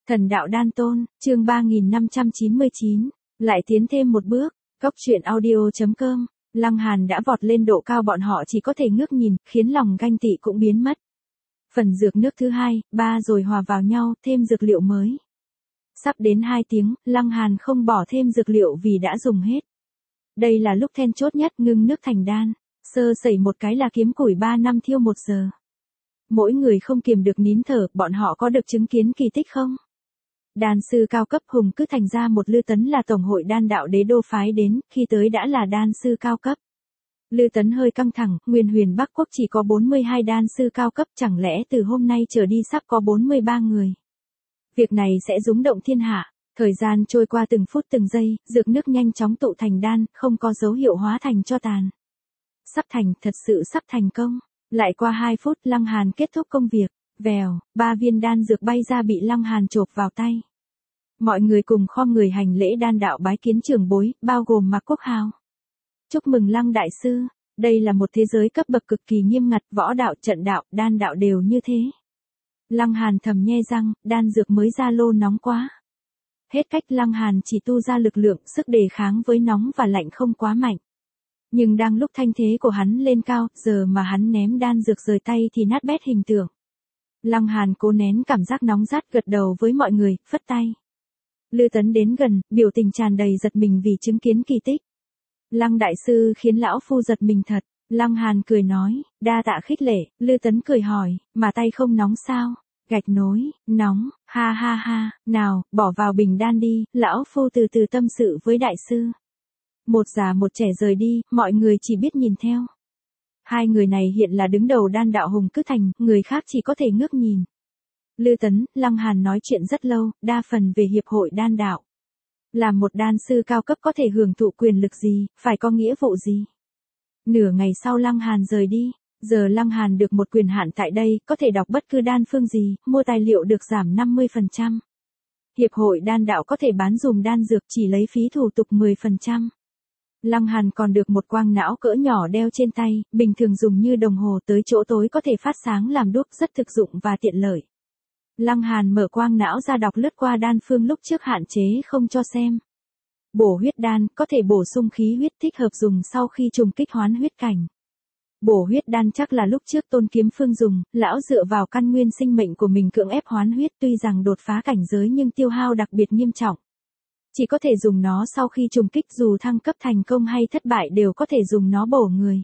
Thần đạo đan tôn, chương 3599, lại tiến thêm một bước, Cốc truyện audio.com, Lăng Hàn đã vọt lên độ cao bọn họ chỉ có thể ngước nhìn, khiến lòng ganh tị cũng biến mất. Phần dược nước thứ 2, 3 rồi hòa vào nhau, thêm dược liệu mới. Sắp đến 2 tiếng, Lăng Hàn không bỏ thêm dược liệu vì đã dùng hết. Đây là lúc then chốt nhất, ngưng nước thành đan, sơ sẩy một cái là kiếm củi 3 năm thiêu 1 giờ. Mỗi người không kiềm được nín thở, bọn họ có được chứng kiến kỳ tích không? Đan sư cao cấp Hùng cứ thành ra một Lư Tấn là tổng hội đan đạo đế đô phái đến, khi tới đã là đan sư cao cấp. Lư Tấn hơi căng thẳng, Nguyên Huyền Bắc Quốc chỉ có 42 đan sư cao cấp, chẳng lẽ từ hôm nay trở đi sắp có 43 người. Việc này sẽ rúng động thiên hạ. Thời gian trôi qua từng phút từng giây, dược nước nhanh chóng tụ thành đan, không có dấu hiệu hóa thành tro tàn. Sắp thành, thật sự sắp thành công. Lại qua 2 phút, Lăng Hàn kết thúc công việc. Vèo, 3 viên đan dược bay ra bị Lăng Hàn chộp vào tay. Mọi người cùng khom người hành lễ đan đạo bái kiến trưởng bối, bao gồm Mạc Quốc Hào. Chúc mừng Lăng đại sư, đây là một thế giới cấp bậc cực kỳ nghiêm ngặt, võ đạo, trận đạo, đan đạo đều như thế. Lăng Hàn thầm nhe răng, đan dược mới ra lô nóng quá. Hết cách, Lăng Hàn chỉ tu ra lực lượng, sức đề kháng với nóng và lạnh không quá mạnh. Nhưng đang lúc thanh thế của hắn lên cao, giờ mà hắn ném đan dược rời tay thì nát bét hình tượng. Lăng Hàn cố nén cảm giác nóng rát, gật đầu với mọi người, phất tay. Lư Tấn đến gần, biểu tình tràn đầy giật mình vì chứng kiến kỳ tích. Lăng đại sư khiến lão phu giật mình thật. Lăng Hàn cười nói, đa tạ khích lệ. Lư Tấn cười hỏi, mà tay không nóng sao? Gạch nối, nóng, ha ha ha, nào, bỏ vào bình đan đi, lão phu từ từ tâm sự với đại sư. Một già một trẻ rời đi, mọi người chỉ biết nhìn theo. Hai người này hiện là đứng đầu đan đạo Hùng Cứ Thành, người khác chỉ có thể ngước nhìn. Lư Tấn, Lăng Hàn nói chuyện rất lâu, đa phần về hiệp hội đan đạo. Làm một đan sư cao cấp có thể hưởng thụ quyền lực gì, phải có nghĩa vụ gì. Nửa ngày sau Lăng Hàn rời đi, giờ Lăng Hàn được một quyền hạn tại đây, có thể đọc bất cứ đan phương gì, mua tài liệu được giảm 50%. Hiệp hội đan đạo có thể bán dùm đan dược chỉ lấy phí thủ tục 10%. Lăng Hàn còn được một quang não cỡ nhỏ đeo trên tay, bình thường dùng như đồng hồ, tới chỗ tối có thể phát sáng làm đuốc, rất thực dụng và tiện lợi. Lăng Hàn mở quang não ra đọc lướt qua đan phương lúc trước hạn chế không cho xem. Bổ huyết đan, có thể bổ sung khí huyết, thích hợp dùng sau khi trùng kích hoán huyết cảnh. Bổ huyết đan chắc là lúc trước Tôn Kiếm Phương dùng, lão dựa vào căn nguyên sinh mệnh của mình cưỡng ép hoán huyết, tuy rằng đột phá cảnh giới nhưng tiêu hao đặc biệt nghiêm trọng. Chỉ có thể dùng nó sau khi trùng kích, dù thăng cấp thành công hay thất bại đều có thể dùng nó bổ người.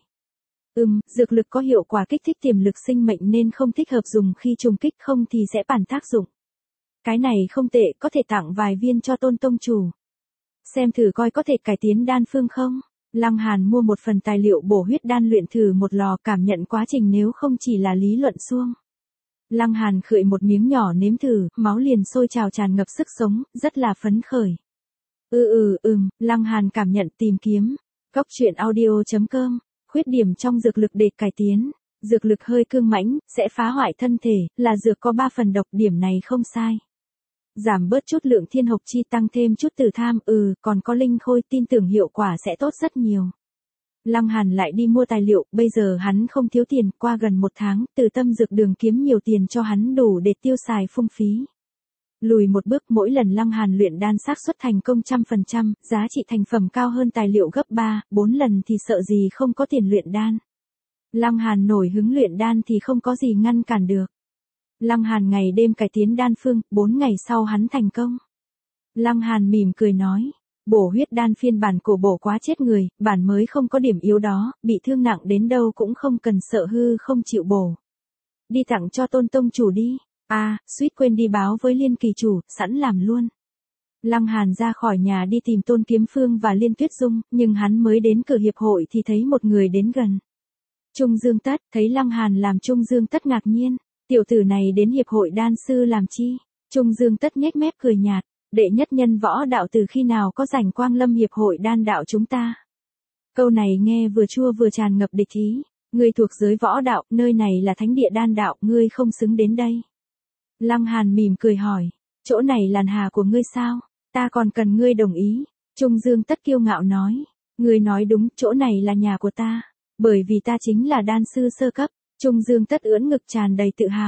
Dược lực có hiệu quả kích thích tiềm lực sinh mệnh nên không thích hợp dùng khi trùng kích, không thì sẽ phản tác dụng. Cái này không tệ, có thể tặng vài viên cho Tôn tông chủ. Xem thử coi có thể cải tiến đan phương không. Lăng Hàn mua một phần tài liệu bổ huyết đan luyện thử một lò, cảm nhận quá trình nếu không chỉ là lý luận suông. Lăng Hàn khựy một miếng nhỏ nếm thử, máu liền sôi trào tràn ngập sức sống, rất là phấn khởi. Lăng Hàn cảm nhận tìm kiếm. Cốc truyện audio.com, khuyết điểm trong dược lực để cải tiến. Dược lực hơi cương mãnh, sẽ phá hoại thân thể, là dược có 3 phần độc, điểm này không sai. Giảm bớt chút lượng thiên hộc chi, tăng thêm chút tử tham, còn có linh khôi, tin tưởng hiệu quả sẽ tốt rất nhiều. Lăng Hàn lại đi mua tài liệu, bây giờ hắn không thiếu tiền, qua gần 1 tháng, từ Tâm Dược Đường kiếm nhiều tiền cho hắn đủ để tiêu xài phung phí. Lùi một bước, mỗi lần Lăng Hàn luyện đan xác suất thành công 100%, giá trị thành phẩm cao hơn tài liệu gấp 3, 4 lần thì sợ gì không có tiền luyện đan. Lăng Hàn nổi hứng luyện đan thì không có gì ngăn cản được. Lăng Hàn ngày đêm cải tiến đan phương, 4 ngày sau hắn thành công. Lăng Hàn mỉm cười nói, bổ huyết đan phiên bản cổ bổ quá chết người, bản mới không có điểm yếu đó, bị thương nặng đến đâu cũng không cần sợ hư không chịu bổ. Đi tặng cho Tôn tông chủ đi. Suýt quên đi báo với Liên Kỳ chủ, sẵn làm luôn. Lăng Hàn ra khỏi nhà đi tìm Tôn Kiếm Phương và Liên Tuyết Dung, nhưng hắn mới đến cửa hiệp hội thì thấy một người đến gần. Trung Dương Tất, thấy Lăng Hàn làm Trung Dương Tất ngạc nhiên, tiểu tử này đến hiệp hội đan sư làm chi? Trung Dương Tất nhếch mép cười nhạt, đệ nhất nhân võ đạo từ khi nào có rảnh quang lâm hiệp hội đan đạo chúng ta? Câu này nghe vừa chua vừa tràn ngập địch ý, ngươi thuộc giới võ đạo, nơi này là thánh địa đan đạo, ngươi không xứng đến đây. Lăng Hàn mỉm cười hỏi, chỗ này là hà của ngươi sao? Ta còn cần ngươi đồng ý. Trung Dương Tất kiêu ngạo nói, ngươi nói đúng, chỗ này là nhà của ta, bởi vì ta chính là đan sư sơ cấp. Trung Dương Tất ưỡn ngực tràn đầy tự hào.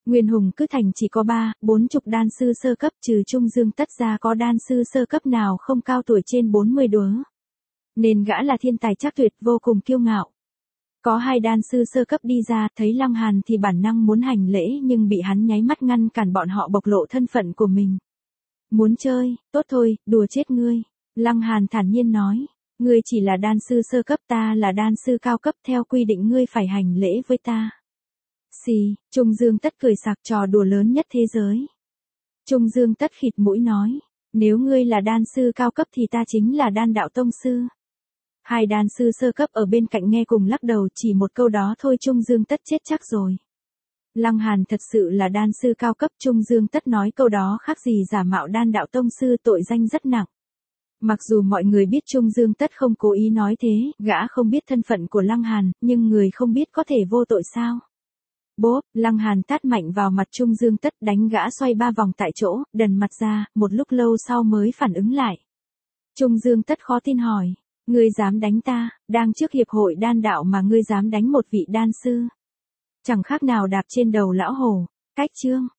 Nguyên Hùng cứ thành chỉ có 40 đan sư sơ cấp, trừ Trung Dương Tất ra có đan sư sơ cấp nào không cao tuổi trên 40 đứa. Nên gã là thiên tài chắc tuyệt, vô cùng kiêu ngạo. Có 2 đan sư sơ cấp đi ra, thấy Lăng Hàn thì bản năng muốn hành lễ nhưng bị hắn nháy mắt ngăn cản bọn họ bộc lộ thân phận của mình. Muốn chơi, tốt thôi, đùa chết ngươi. Lăng Hàn thản nhiên nói, ngươi chỉ là đan sư sơ cấp, ta là đan sư cao cấp, theo quy định ngươi phải hành lễ với ta. Xì, Trung Dương Tất cười sặc, trò đùa lớn nhất thế giới. Trung Dương Tất khịt mũi nói, nếu ngươi là đan sư cao cấp thì ta chính là đan đạo tông sư. 2 đan sư sơ cấp ở bên cạnh nghe cùng lắc đầu, chỉ một câu đó thôi Trung Dương Tất chết chắc rồi. Lăng Hàn thật sự là đan sư cao cấp, Trung Dương Tất nói câu đó khác gì giả mạo đan đạo tông sư, tội danh rất nặng. Mặc dù mọi người biết Trung Dương Tất không cố ý nói thế, gã không biết thân phận của Lăng Hàn, nhưng người không biết có thể vô tội sao? Bốp, Lăng Hàn tát mạnh vào mặt Trung Dương Tất, đánh gã xoay 3 vòng tại chỗ, đần mặt ra, một lúc lâu sau mới phản ứng lại. Trung Dương Tất khó tin hỏi, ngươi dám đánh ta, đang trước hiệp hội đan đạo mà ngươi dám đánh một vị đan sư. Chẳng khác nào đạp trên đầu lão hổ. Cách chương